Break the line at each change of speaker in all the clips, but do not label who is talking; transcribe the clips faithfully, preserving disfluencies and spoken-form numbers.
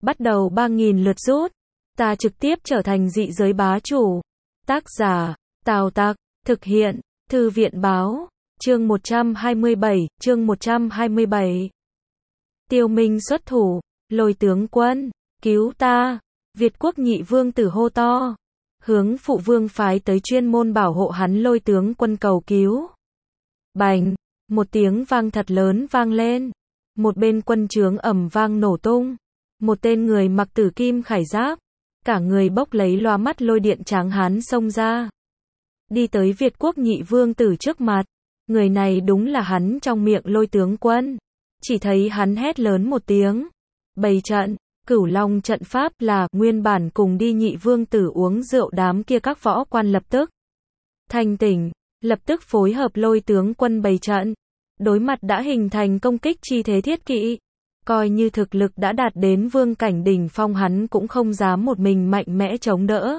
bắt đầu ba nghìn lượt rút. Ta trực tiếp trở thành dị giới bá chủ. Tác giả, Tào Tặc, thực hiện, Thư viện báo, chương một trăm hai mươi bảy, chương một trăm hai mươi bảy. Tiêu Minh xuất thủ, Lôi tướng quân, cứu ta, Việt quốc nhị vương tử hô to, hướng phụ vương phái tới chuyên môn bảo hộ hắn Lôi tướng quân cầu cứu. Bành, một tiếng vang thật lớn vang lên, một bên quân trướng ầm vang nổ tung, một tên người mặc tử kim khải giáp, cả người bốc lấy loa mắt lôi điện tráng hán xông ra, đi tới Việt quốc nhị vương tử trước mặt. Người này đúng là hắn trong miệng Lôi tướng quân. Chỉ thấy hắn hét lớn một tiếng, bày trận, Cửu Long trận pháp là nguyên bản cùng đi nhị vương tử uống rượu đám kia các võ quan lập tức thanh tỉnh, lập tức phối hợp Lôi tướng quân bày trận, đối mặt đã hình thành công kích chi thế thiết kỵ. Coi như thực lực đã đạt đến vương cảnh đỉnh phong hắn cũng không dám một mình mạnh mẽ chống đỡ.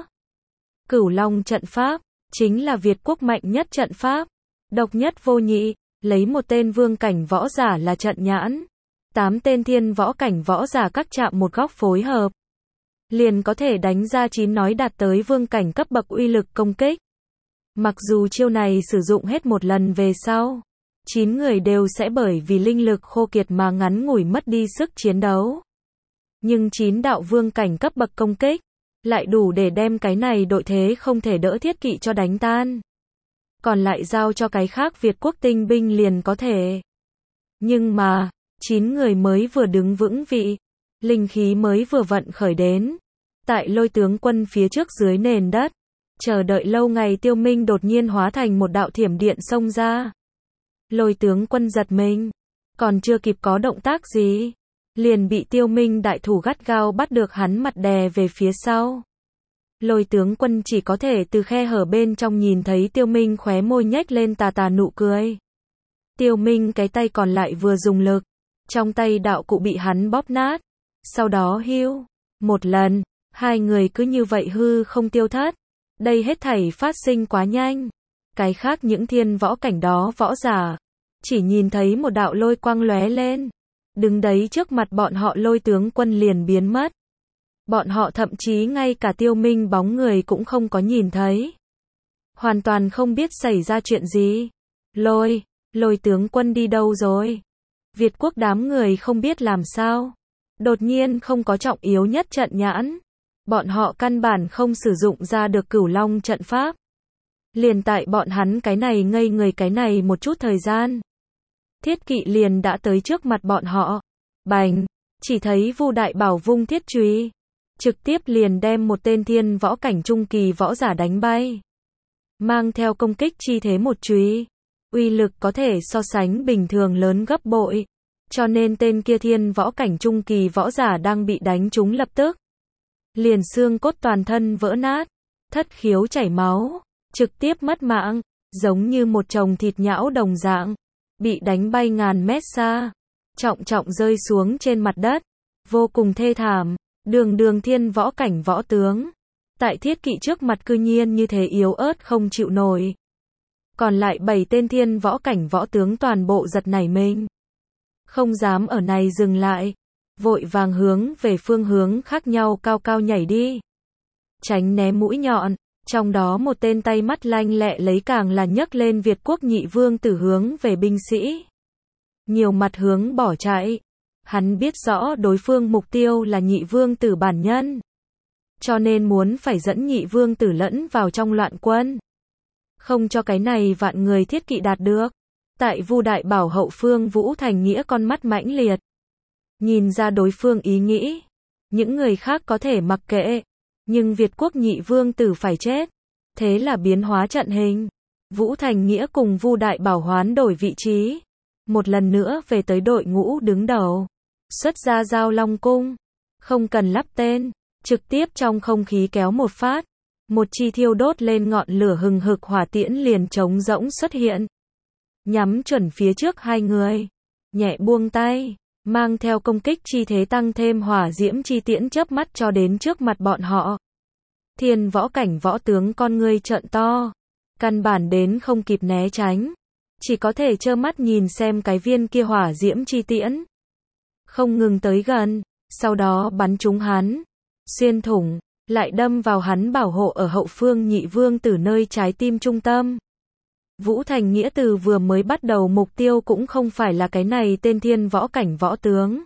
Cửu Long trận pháp, chính là Việt quốc mạnh nhất trận pháp, độc nhất vô nhị, lấy một tên vương cảnh võ giả là trận nhãn, tám tên thiên võ cảnh võ giả các chạm một góc phối hợp, liền có thể đánh ra chín nói đạt tới vương cảnh cấp bậc uy lực công kích. Mặc dù chiêu này sử dụng hết một lần về sau, chín người đều sẽ bởi vì linh lực khô kiệt mà ngắn ngủi mất đi sức chiến đấu. Nhưng chín đạo vương cảnh cấp bậc công kích, lại đủ để đem cái này đội thế không thể đỡ thiết kỵ cho đánh tan. Còn lại giao cho cái khác Việt quốc tinh binh liền có thể. Nhưng mà, chín người mới vừa đứng vững vị, linh khí mới vừa vận khởi đến. Tại Lôi tướng quân phía trước dưới nền đất, chờ đợi lâu ngày Tiêu Minh đột nhiên hóa thành một đạo thiểm điện xông ra. Lôi tướng quân giật mình, còn chưa kịp có động tác gì, liền bị Tiêu Minh đại thủ gắt gao bắt được hắn mặt đè về phía sau. Lôi tướng quân chỉ có thể từ khe hở bên trong nhìn thấy Tiêu Minh khóe môi nhếch lên tà tà nụ cười. Tiêu Minh cái tay còn lại vừa dùng lực, trong tay đạo cụ bị hắn bóp nát, sau đó hưu một lần, hai người cứ như vậy hư không tiêu thất. Đây hết thảy phát sinh quá nhanh. Cái khác những thiên võ cảnh đó võ giả, chỉ nhìn thấy một đạo lôi quang lóe lên, đứng đấy trước mặt bọn họ Lôi tướng quân liền biến mất. Bọn họ thậm chí ngay cả Tiêu Minh bóng người cũng không có nhìn thấy. Hoàn toàn không biết xảy ra chuyện gì. Lôi, Lôi tướng quân đi đâu rồi? Việt quốc đám người không biết làm sao. Đột nhiên không có trọng yếu nhất trận nhãn. Bọn họ căn bản không sử dụng ra được Cửu Long trận pháp. Liền tại bọn hắn cái này ngây người cái này một chút thời gian, thiết kỵ liền đã tới trước mặt bọn họ. Bành, chỉ thấy Vu Đại Bảo vung thiết chùy, trực tiếp liền đem một tên thiên võ cảnh trung kỳ võ giả đánh bay. Mang theo công kích chi thế một chùy, uy lực có thể so sánh bình thường lớn gấp bội. Cho nên tên kia thiên võ cảnh trung kỳ võ giả đang bị đánh trúng lập tức liền xương cốt toàn thân vỡ nát, thất khiếu chảy máu, trực tiếp mất mạng, giống như một chồng thịt nhão đồng dạng, bị đánh bay ngàn mét xa, trọng trọng rơi xuống trên mặt đất, vô cùng thê thảm. Đường đường thiên võ cảnh võ tướng, tại thiết kỵ trước mặt cư nhiên như thế yếu ớt không chịu nổi. Còn lại bảy tên thiên võ cảnh võ tướng toàn bộ giật nảy mình, không dám ở này dừng lại, vội vàng hướng về phương hướng khác nhau cao cao nhảy đi, tránh né mũi nhọn. Trong đó một tên tay mắt lanh lẹ lấy càng là nhấc lên Việt quốc nhị vương tử hướng về binh sĩ, nhiều mặt hướng bỏ chạy. Hắn biết rõ đối phương mục tiêu là nhị vương tử bản nhân, cho nên muốn phải dẫn nhị vương tử lẫn vào trong loạn quân, không cho cái này vạn người thiết kỵ đạt được. Tại Vu Đại Bảo hậu phương Vũ Thành Nghĩa con mắt mãnh liệt, nhìn ra đối phương ý nghĩ, những người khác có thể mặc kệ, nhưng Việt quốc nhị vương tử phải chết. Thế là biến hóa trận hình, Vũ Thành Nghĩa cùng Vu Đại Bảo hoán đổi vị trí, một lần nữa về tới đội ngũ đứng đầu, xuất ra Giao Long cung, không cần lắp tên, trực tiếp trong không khí kéo một phát, một chi thiêu đốt lên ngọn lửa hừng hực hỏa tiễn liền trống rỗng xuất hiện, nhắm chuẩn phía trước hai người, nhẹ buông tay, mang theo công kích chi thế tăng thêm hỏa diễm chi tiễn chớp mắt cho đến trước mặt bọn họ. Thiên võ cảnh võ tướng con ngươi trợn to, căn bản đến không kịp né tránh, chỉ có thể trơ mắt nhìn xem cái viên kia hỏa diễm chi tiễn không ngừng tới gần, sau đó bắn trúng hắn, xuyên thủng, lại đâm vào hắn bảo hộ ở hậu phương nhị vương tử nơi trái tim trung tâm. Vũ Thành Nghĩa từ vừa mới bắt đầu mục tiêu cũng không phải là cái này tên thiên võ cảnh võ tướng,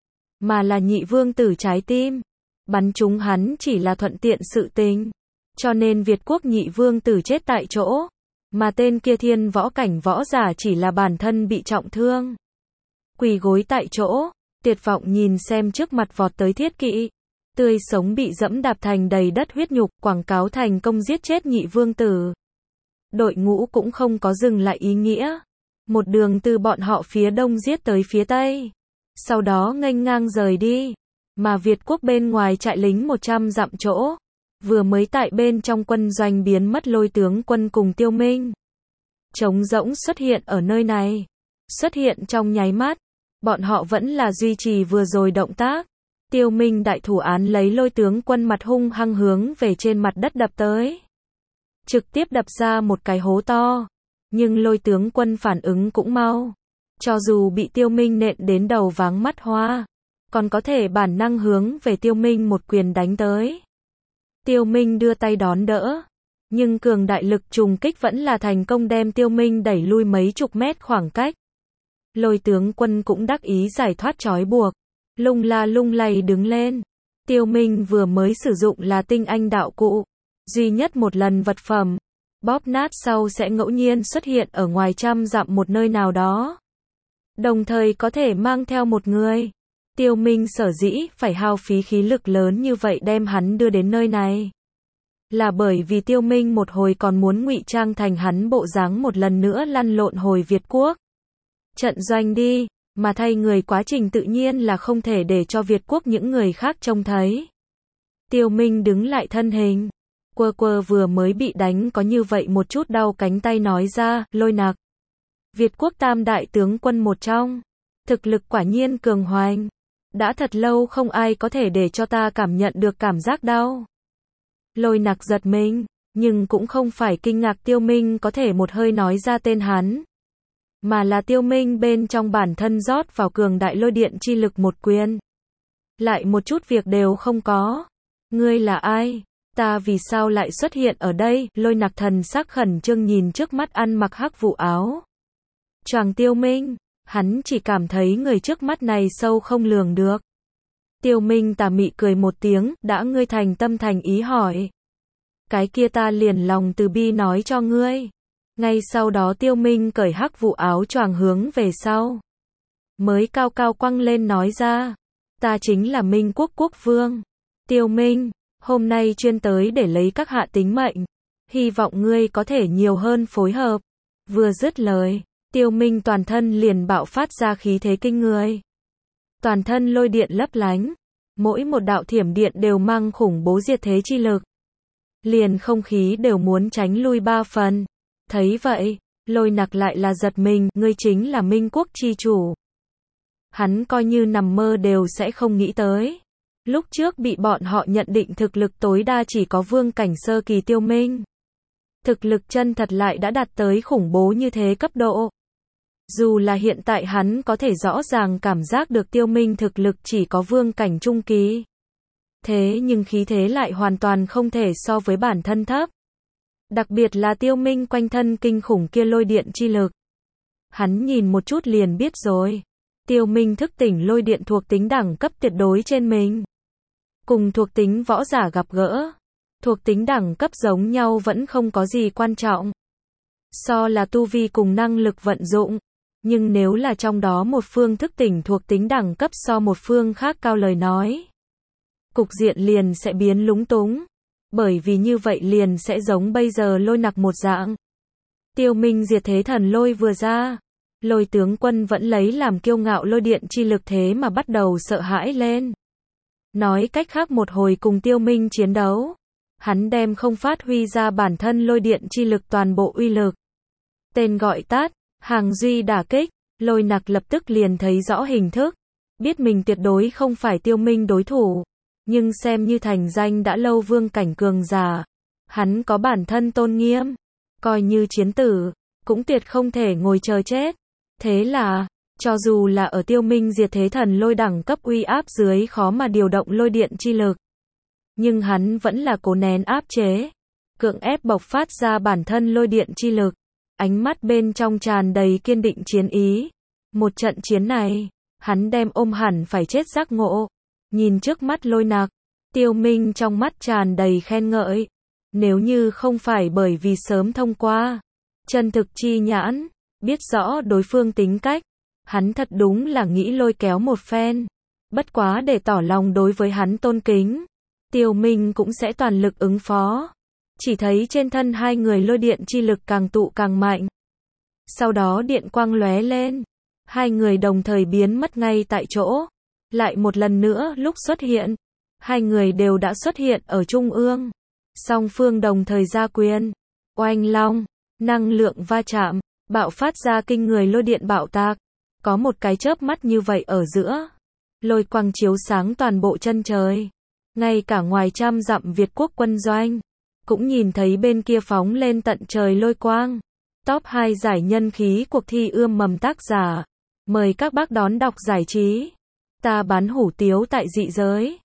mà là nhị vương tử trái tim. Bắn trúng hắn chỉ là thuận tiện sự tình, cho nên Việt quốc nhị vương tử chết tại chỗ, mà tên kia thiên võ cảnh võ giả chỉ là bản thân bị trọng thương, quỳ gối tại chỗ, tuyệt vọng nhìn xem trước mặt vọt tới thiết kỵ, tươi sống bị dẫm đạp thành đầy đất huyết nhục, quảng cáo thành công giết chết nhị vương tử. Đội ngũ cũng không có dừng lại ý nghĩa, một đường từ bọn họ phía đông giết tới phía tây, sau đó nghênh ngang rời đi, mà Việt quốc bên ngoài trại lính một trăm dặm chỗ, vừa mới tại bên trong quân doanh biến mất lôi tướng quân cùng Tiêu Minh. Trống rỗng xuất hiện ở nơi này, xuất hiện trong nháy mắt, bọn họ vẫn là duy trì vừa rồi động tác. Tiêu Minh đại thủ án lấy lôi tướng quân mặt hung hăng hướng về trên mặt đất đập tới, trực tiếp đập ra một cái hố to, nhưng lôi tướng quân phản ứng cũng mau, cho dù bị Tiêu Minh nện đến đầu váng mắt hoa, còn có thể bản năng hướng về Tiêu Minh một quyền đánh tới. Tiêu Minh đưa tay đón đỡ, nhưng cường đại lực trùng kích vẫn là thành công đem Tiêu Minh đẩy lui mấy chục mét khoảng cách. Lôi tướng quân cũng đắc ý giải thoát trói buộc, lung la lung lay đứng lên. Tiêu Minh vừa mới sử dụng là tinh anh đạo cụ, duy nhất một lần vật phẩm, bóp nát sau sẽ ngẫu nhiên xuất hiện ở ngoài trăm dặm một nơi nào đó, đồng thời có thể mang theo một người. Tiêu Minh sở dĩ phải hao phí khí lực lớn như vậy đem hắn đưa đến nơi này, là bởi vì Tiêu Minh một hồi còn muốn ngụy trang thành hắn bộ dáng một lần nữa lăn lộn hồi Việt quốc. Trận doanh đi, mà thay người quá trình tự nhiên là không thể để cho Việt quốc những người khác trông thấy. Tiêu Minh đứng lại thân hình, quơ quơ vừa mới bị đánh có như vậy một chút đau cánh tay nói ra, Lôi Nặc, Việt quốc tam đại tướng quân một trong, thực lực quả nhiên cường hoành. Đã thật lâu không ai có thể để cho ta cảm nhận được cảm giác đau. Lôi Nặc giật mình, nhưng cũng không phải kinh ngạc Tiêu Minh có thể một hơi nói ra tên hắn, mà là Tiêu Minh bên trong bản thân rót vào cường đại lôi điện chi lực một quyền, lại một chút việc đều không có. Ngươi là ai? Ta vì sao lại xuất hiện ở đây? Lôi Nặc thần sắc khẩn trương nhìn trước mắt ăn mặc hắc vụ áo choàng Tiêu Minh. Hắn chỉ cảm thấy người trước mắt này sâu không lường được. Tiêu Minh tà mị cười một tiếng, đã ngươi thành tâm thành ý hỏi, cái kia ta liền lòng từ bi nói cho ngươi. Ngay sau đó Tiêu Minh cởi hắc vụ áo choàng hướng về sau, mới cao cao quăng lên nói ra, ta chính là Minh quốc quốc vương. Tiêu Minh, hôm nay chuyên tới để lấy các hạ tính mệnh, hy vọng ngươi có thể nhiều hơn phối hợp. Vừa dứt lời, Tiêu Minh toàn thân liền bạo phát ra khí thế kinh người. Toàn thân lôi điện lấp lánh, mỗi một đạo thiểm điện đều mang khủng bố diệt thế chi lực. Liền không khí đều muốn tránh lui ba phần. Thấy vậy, Lôi Nặc lại là giật mình, ngươi chính là Minh quốc chi chủ. Hắn coi như nằm mơ đều sẽ không nghĩ tới. Lúc trước bị bọn họ nhận định thực lực tối đa chỉ có vương cảnh sơ kỳ Tiêu Minh, thực lực chân thật lại đã đạt tới khủng bố như thế cấp độ. Dù là hiện tại hắn có thể rõ ràng cảm giác được Tiêu Minh thực lực chỉ có vương cảnh trung kỳ, thế nhưng khí thế lại hoàn toàn không thể so với bản thân thấp. Đặc biệt là Tiêu Minh quanh thân kinh khủng kia lôi điện chi lực. Hắn nhìn một chút liền biết rồi. Tiêu Minh thức tỉnh lôi điện thuộc tính đẳng cấp tuyệt đối trên mình. Cùng thuộc tính võ giả gặp gỡ, thuộc tính đẳng cấp giống nhau vẫn không có gì quan trọng. So là tu vi cùng năng lực vận dụng. Nhưng nếu là trong đó một phương thức tỉnh thuộc tính đẳng cấp so một phương khác cao lời nói, cục diện liền sẽ biến lúng túng. Bởi vì như vậy liền sẽ giống bây giờ Lôi Nặc một dạng. Tiêu Minh diệt thế thần lôi vừa ra, lôi tướng quân vẫn lấy làm kiêu ngạo lôi điện chi lực thế mà bắt đầu sợ hãi lên. Nói cách khác một hồi cùng Tiêu Minh chiến đấu, hắn đem không phát huy ra bản thân lôi điện chi lực toàn bộ uy lực. Tên gọi tắt, hàng duy đả kích, Lôi Nặc lập tức liền thấy rõ hình thức, biết mình tuyệt đối không phải Tiêu Minh đối thủ, nhưng xem như thành danh đã lâu vương cảnh cường giả, hắn có bản thân tôn nghiêm, coi như chiến tử, cũng tuyệt không thể ngồi chờ chết. Thế là, Cho dù là ở Tiêu Minh diệt thế thần lôi đẳng cấp uy áp dưới khó mà điều động lôi điện chi lực. Nhưng hắn vẫn là cố nén áp chế, cưỡng ép bộc phát ra bản thân lôi điện chi lực. Ánh mắt bên trong tràn đầy kiên định chiến ý. Một trận chiến này, hắn đem ôm hẳn phải chết giác ngộ. Nhìn trước mắt lôi nặc, Tiêu Minh trong mắt tràn đầy khen ngợi. Nếu như không phải bởi vì sớm thông qua chân thực chi nhãn, biết rõ đối phương tính cách, hắn thật đúng là nghĩ lôi kéo một phen. Bất quá để tỏ lòng đối với hắn tôn kính, Tiêu Minh cũng sẽ toàn lực ứng phó. Chỉ thấy trên thân hai người lôi điện chi lực càng tụ càng mạnh. Sau đó điện quang lóe lên, hai người đồng thời biến mất ngay tại chỗ. Lại một lần nữa lúc xuất hiện, hai người đều đã xuất hiện ở trung ương. Song phương đồng thời ra quyền, oanh long, năng lượng va chạm, bạo phát ra kinh người lôi điện bạo tạc. Có một cái chớp mắt như vậy ở giữa, lôi quang chiếu sáng toàn bộ chân trời. Ngay cả ngoài trăm dặm Việt quốc quân doanh, cũng nhìn thấy bên kia phóng lên tận trời lôi quang. Top hai giải nhân khí cuộc thi ươm mầm tác giả. Mời các bác đón đọc giải trí. Ta bán hủ tiếu tại dị giới.